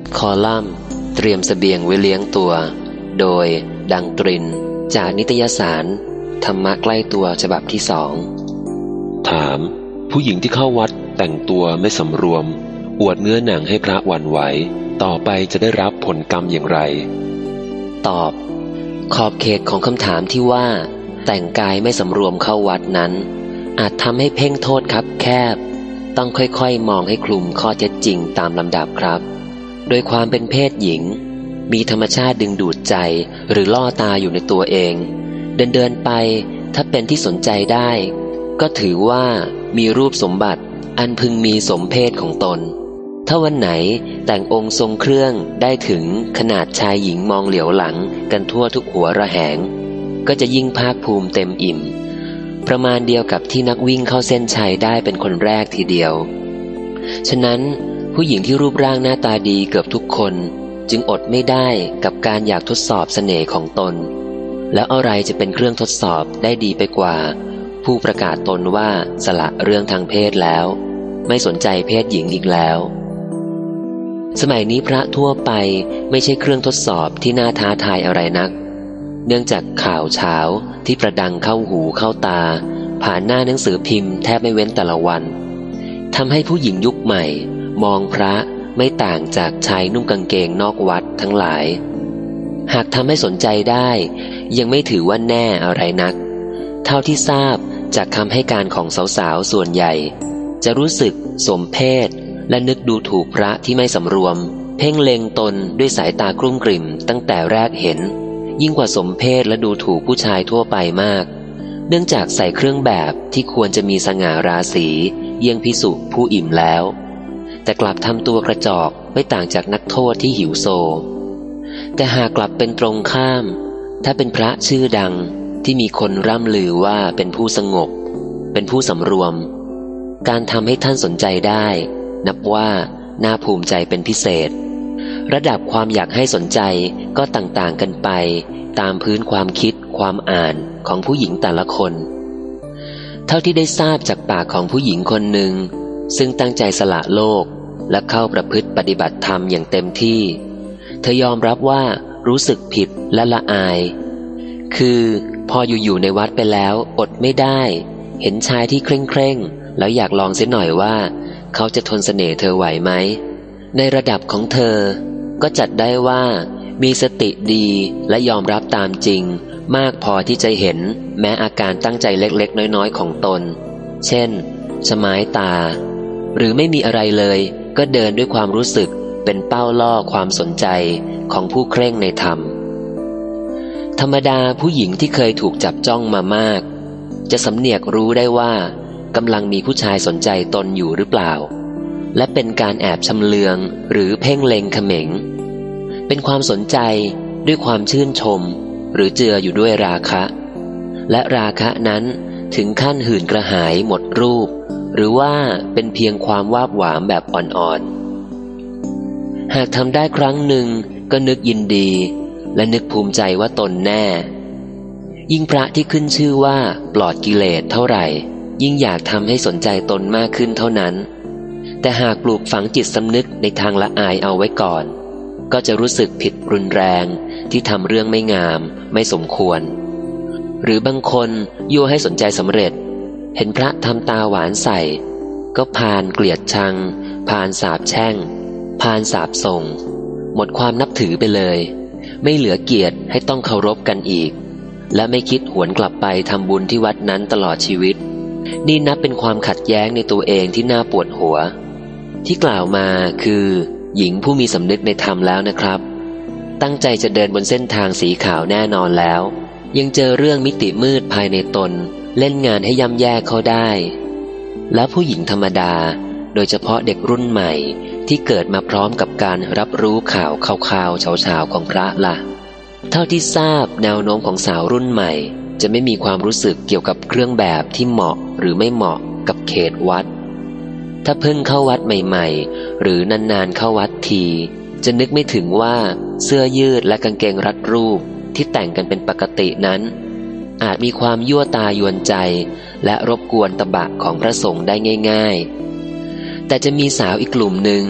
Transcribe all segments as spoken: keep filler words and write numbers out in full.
คอลัมน์เตรียมเสบียงไว้เลี้ยงตัวโดยดังตรินจากนิตยสารธรรมะใกล้ตัวฉบับที่สองถามผู้หญิงที่เข้าวัดแต่งตัวไม่สำรวมอวดเนื้อหนังให้พระหวั่นไหวต่อไปจะได้รับผลกรรมอย่างไรตอบขอบเขตของคำถามที่ว่าแต่งกายไม่สำรวมเข้าวัดนั้นอาจทำให้เพ่งโทษคับแคบต้องค่อยๆมองให้คลุมข้อเท็จจริงตามลำดับครับโดยความเป็นเพศหญิงมีธรรมชาติดึงดูดใจหรือล่อตาอยู่ในตัวเองเดินเดินไปถ้าเป็นที่สนใจได้ก็ถือว่ามีรูปสมบัติอันพึงมีสมเพศของตนถ้าวันไหนแต่งองค์ทรงเครื่องได้ถึงขนาดชายหญิงมองเหลียวหลังกันทั่วทุกหัวระแหงก็จะยิ่งภาคภูมิเต็มอิ่มประมาณเดียวกับที่นักวิ่งเข้าเส้นชัยได้เป็นคนแรกทีเดียวฉะนั้นผู้หญิงที่รูปร่างหน้าตาดีเกือบทุกคนจึงอดไม่ได้กับการอยากทดสอบเสน่ห์ของตนแล้วอะไรจะเป็นเครื่องทดสอบได้ดีไปกว่าผู้ประกาศตนว่าสละเรื่องทางเพศแล้วไม่สนใจเพศหญิงอีกแล้วสมัยนี้พระทั่วไปไม่ใช่เครื่องทดสอบที่น่าท้าทายอะไรนักเนื่องจากข่าวเช้าที่ประดังเข้าหูเข้าตาผ่านหน้าหนังสือพิมพ์แทบไม่เว้นแต่ละวันทำให้ผู้หญิงยุคใหม่มองพระไม่ต่างจากชายนุ่งกางเกงนอกวัดทั้งหลายหากทำให้สนใจได้ยังไม่ถือว่าแน่อะไรนักเท่าที่ทราบจากคำให้การของสาวๆส่วนใหญ่จะรู้สึกสมเพศและนึกดูถูกพระที่ไม่สำรวมเพ่งเล็งตนด้วยสายตากรุ่มกริ่มตั้งแต่แรกเห็นยิ่งกว่าสมเพศและดูถูกผู้ชายทั่วไปมากเนื่องจากใส่เครื่องแบบที่ควรจะมีสง่าราศีเยี่ยงภิกษุผู้อิ่มแล้วแต่กลับทำตัวกระจอกไม่ต่างจากนักโทษที่หิวโซแต่หากกลับเป็นตรงข้ามถ้าเป็นพระชื่อดังที่มีคนร่ำลือว่าเป็นผู้สงบเป็นผู้สำรวมการทำให้ท่านสนใจได้นับว่าน่าภูมิใจเป็นพิเศษระดับความอยากให้สนใจก็ต่างๆกันไปตามพื้นความคิดความอ่านของผู้หญิงแต่ละคนเท่าที่ได้ทราบจากปากของผู้หญิงคนหนึ่งซึ่งตั้งใจสละโลกและเข้าประพฤติปฏิบัติธรรมอย่างเต็มที่เธอยอมรับว่ารู้สึกผิดและละอายคือพออยู่ๆในวัดไปแล้วอดไม่ได้เห็นชายที่เคร่งเคร่งแล้วอยากลองเสียหน่อยว่าเขาจะทนเสน่ห์เธอไหวไหมในระดับของเธอก็จัดได้ว่ามีสติดีและยอมรับตามจริงมากพอที่จะเห็นแม้อาการตั้งใจเล็กๆน้อยๆของตนเช่นชะม้ายตาหรือไม่มีอะไรเลยก็เดินด้วยความรู้สึกเป็นเป้าล่อความสนใจของผู้เคร่งในธรรมธรรมดาผู้หญิงที่เคยถูกจับจ้องมามากจะสำเนียกรู้ได้ว่ากำลังมีผู้ชายสนใจตนอยู่หรือเปล่าและเป็นการแอบชำเลืองหรือเพ่งเล็งเขม็งเป็นความสนใจด้วยความชื่นชมหรือเจืออยู่ด้วยราคะและราคะนั้นถึงขั้นหื่นกระหายหมดรูปหรือว่าเป็นเพียงความวาบหวามแบบอ่อนๆหากทำได้ครั้งหนึ่งก็นึกยินดีและนึกภูมิใจว่าตนแน่ยิ่งพระที่ขึ้นชื่อว่าปลอดกิเลสเท่าไหร่ยิ่งอยากทำให้สนใจตนมากขึ้นเท่านั้นแต่หากปลูกฝังจิตสำนึกในทางละอายเอาไว้ก่อนก็จะรู้สึกผิดรุนแรงที่ทำเรื่องไม่งามไม่สมควรหรือบางคนยั่วให้สนใจสำเร็จเห็นพระทำตาหวานใส่ก็พานเกลียดชังพานสาปแช่งพานสาปส่งหมดความนับถือไปเลยไม่เหลือเกียรติให้ต้องเคารพกันอีกและไม่คิดหวนกลับไปทำบุญที่วัดนั้นตลอดชีวิตนี่นับเป็นความขัดแย้งในตัวเองที่น่าปวดหัวที่กล่าวมาคือหญิงผู้มีสำนึกในธรรมแล้วนะครับตั้งใจจะเดินบนเส้นทางสีขาวแน่นอนแล้วยังเจอเรื่องมิติมืดภายในตนเล่นงานให้ย่ำแย่เขาได้และผู้หญิงธรรมดาโดยเฉพาะเด็กรุ่นใหม่ที่เกิดมาพร้อมกับการรับรู้ข่าวข่าวๆเฉาๆของพระล่ะเท่าที่ทราบแนวโน้มของสาวรุ่นใหม่จะไม่มีความรู้สึกเกี่ยวกับเครื่องแบบที่เหมาะหรือไม่เหมาะกับเขตวัดถ้าเพิ่งเข้าวัดใหม่ๆหรือนานๆเข้าวัดทีจะนึกไม่ถึงว่าเสื้อยืดและกางเกงรัดรูปที่แต่งกันเป็นปกตินั้นอาจมีความยั่วตายวนใจและรบกวนตบะของพระสงฆ์ได้ง่ายๆแต่จะมีสาวอีกกลุ่มหนึ่ง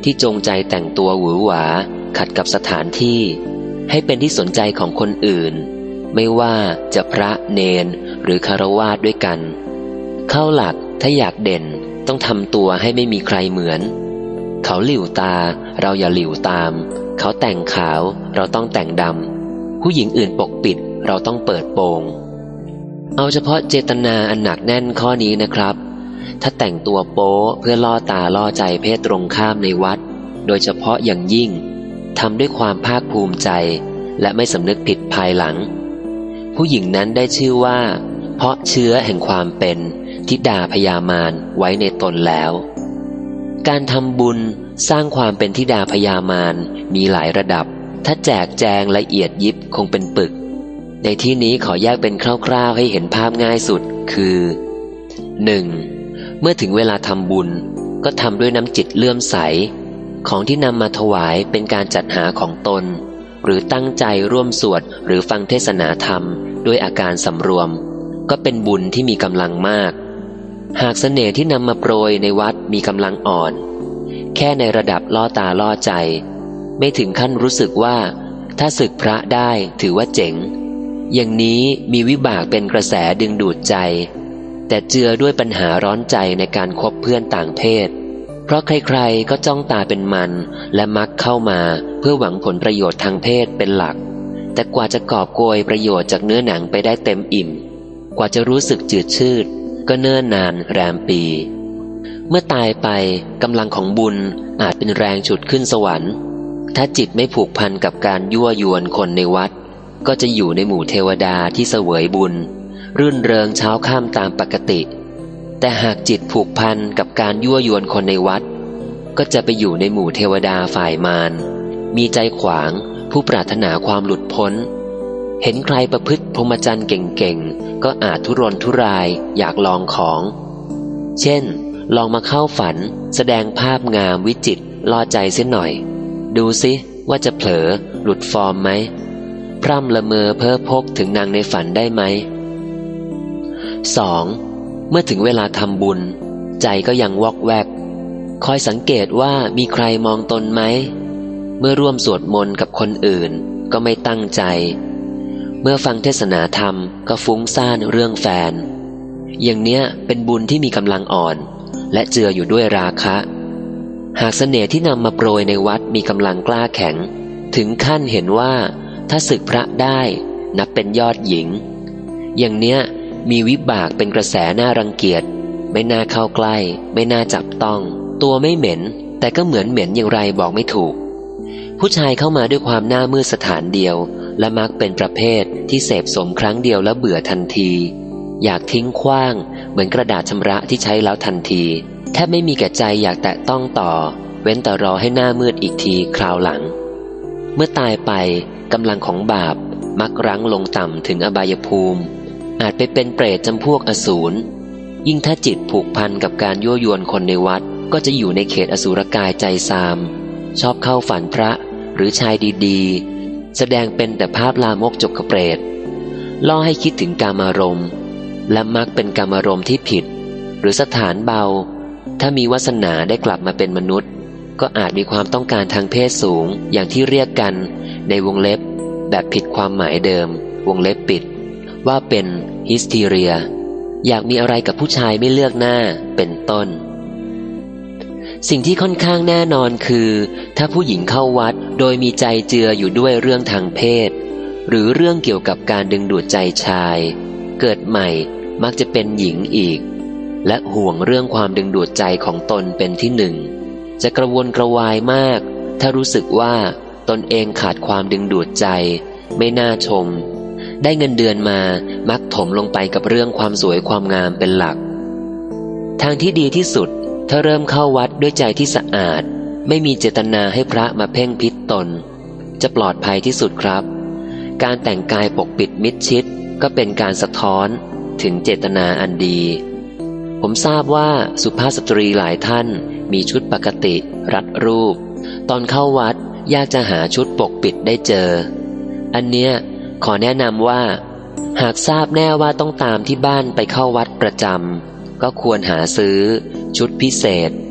ที่จงใจแต่งตัวหวือหวาขัดกับสถานที่ให้เป็นที่สนใจของคนอื่นไม่ว่าจะพระเนนหรือคฤหัสถ์ด้วยกันเข้าหลักถ้าอยากเด่นต้องทำตัวให้ไม่มีใครเหมือนเขาหลิ่วตาเราอย่าหลิ่วตามเขาแต่งขาวเราต้องแต่งดำผู้หญิงอื่นปกปิดเราต้องเปิดโปงเอาเฉพาะเจตนาอันหนักแน่นข้อนี้นะครับถ้าแต่งตัวโป๊เพื่อล่อตาล่อใจเพศตรงข้ามในวัดโดยเฉพาะอย่างยิ่งทำด้วยความภาคภูมิใจและไม่สำนึกผิดภายหลังผู้หญิงนั้นได้ชื่อว่าเพราะเชื้อแห่งความเป็นธิดาพญามารไว้ในตนแล้วการทำบุญสร้างความเป็นธิดาพญามารมีหลายระดับถ้าแจกแจงละเอียดยิบคงเป็นปึกในที่นี้ขอแยกเป็นคร่าวๆให้เห็นภาพง่ายสุดคือ หนึ่ง. เมื่อถึงเวลาทำบุญก็ทำด้วยน้ำจิตเลื่อมใสของที่นำมาถวายเป็นการจัดหาของตนหรือตั้งใจร่วมสวดหรือฟังเทศนาธรรมด้วยอาการสำรวมก็เป็นบุญที่มีกำลังมากหากเสน่ห์ที่นำมาโปรยในวัดมีกำลังอ่อนแค่ในระดับล่อตาล่อใจไม่ถึงขั้นรู้สึกว่าถ้าสึกพระได้ถือว่าเจ๋งอย่างนี้มีวิบากเป็นกระแสดึงดูดใจแต่เจือด้วยปัญหาร้อนใจในการคบเพื่อนต่างเพศเพราะใครๆก็จ้องตาเป็นมันและมักเข้ามาเพื่อหวังผลประโยชน์ทางเพศเป็นหลักแต่กว่าจะกอบโกยประโยชน์จากเนื้อหนังไปได้เต็มอิ่มกว่าจะรู้สึกจืดชืดก็เนิ่นนานแรมปีเมื่อตายไปกำลังของบุญอาจเป็นแรงฉุดขึ้นสวรรค์ถ้าจิตไม่ผูกพันกับการยั่วยวนคนในวัดก็จะอยู่ในหมู่เทวดาที่เสวยบุญรื่นเริงเช้าค่ำตามปกติแต่หากจิตผูกพันกับการยั่วยวนคนในวัดก็จะไปอยู่ในหมู่เทวดาฝ่ายมารมีใจขวางผู้ปรารถนาความหลุดพ้นเห็นใครประพฤติพรหมจรรย์เก่งๆก็อาจทุรนทุรายอยากลองของเช่นลองมาเข้าฝันแสดงภาพงามวิจิตรล่อใจเสียหน่อยดูสิว่าจะเผลอหลุดฟอร์มไหมพร่ำละเมอเพ้อพกถึงนางในฝันได้ไหม สอง. เมื่อถึงเวลาทำบุญใจก็ยังวอกแวกคอยสังเกตว่ามีใครมองตนไหมเมื่อร่วมสวดมนต์กับคนอื่นก็ไม่ตั้งใจเมื่อฟังเทศนาธรรมก็ฟุ้งซ่านเรื่องแฟนอย่างเนี้ยเป็นบุญที่มีกำลังอ่อนและเจืออยู่ด้วยราคะหากเสน่ห์ที่นำมาโปรยในวัดมีกำลังกล้าแข็งถึงขั้นเห็นว่าถ้าสึกพระได้นับเป็นยอดหญิงอย่างเนี้ยมีวิบากเป็นกระแสน่ารังเกียจไม่น่าเข้าใกล้ไม่น่าจับต้องตัวไม่เหม็นแต่ก็เหมือนเหม็นอย่างไรบอกไม่ถูกผู้ชายเข้ามาด้วยความหน้ามืดสถานเดียวและมักเป็นประเภทที่เสพสมครั้งเดียวแล้วเบื่อทันทีอยากทิ้งขว้างเหมือนกระดาษชำระที่ใช้แล้วทันทีแทบไม่มีแก่ใจอยากแตะต้องต่อเว้นแต่รอให้หน้ามืดอีกทีคราวหลังเมื่อตายไปกำลังของบาปมักรั้งลงต่ำถึงอบายภูมิอาจไปเป็นเปรตจำพวกอสูรยิ่งถ้าจิตผูกพันกับการยั่วยวนคนในวัดก็จะอยู่ในเขตอสูรกายใจซามชอบเข้าฝันพระหรือชายดีๆแสดงเป็นแต่ภาพลามกจกเปรตล่อให้คิดถึงกามารมณ์และมักเป็นกามารมณ์ที่ผิดหรือสถานเบาถ้ามีวาสนาได้กลับมาเป็นมนุษย์ก็อาจมีความต้องการทางเพศสูงอย่างที่เรียกกันในวงเล็บแบบผิดความหมายเดิมวงเล็บปิดว่าเป็นฮิสทีเรียอยากมีอะไรกับผู้ชายไม่เลือกหน้าเป็นต้นสิ่งที่ค่อนข้างแน่นอนคือถ้าผู้หญิงเข้าวัดโดยมีใจเจืออยู่ด้วยเรื่องทางเพศหรือเรื่องเกี่ยวกับการดึงดูดใจชายเกิดใหม่มักจะเป็นหญิงอีกและห่วงเรื่องความดึงดูดใจของตนเป็นที่หนึ่งจะกระวนกระวายมากถ้ารู้สึกว่าตนเองขาดความดึงดูดใจไม่น่าชมได้เงินเดือนมามักถมลงไปกับเรื่องความสวยความงามเป็นหลักทางที่ดีที่สุดถ้าเริ่มเข้าวัดด้วยใจที่สะอาดไม่มีเจตนาให้พระมาเพ่งพิษตนจะปลอดภัยที่สุดครับการแต่งกายปกปิดมิดชิดก็เป็นการสะท้อนถึงเจตนาอันดีผมทราบว่าสุภาพสตรีหลายท่านมีชุดปกติรัดรูปตอนเข้าวัดยากจะหาชุดปกปิดได้เจออันเนี้ยขอแนะนำว่าหากทราบแน่ว่าต้องตามที่บ้านไปเข้าวัดประจำก็ควรหาซื้อชุดพิเศษ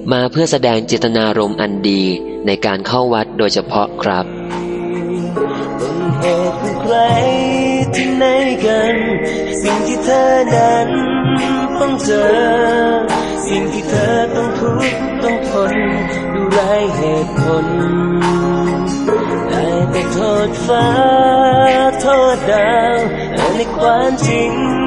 มาเพื่อแสดงเจตนารมณ์อันดีในการเข้าวัดโดยเฉพาะครับต้นเหตุของใครที่ไหนกันสิ่งที่เธอนั้นต้องเจอสิ่งที่เธอต้องทุกข์ต้องทนดูไร้เหตุผลได้แต่โทษฟ้าโทษดาวแต่ในความจริง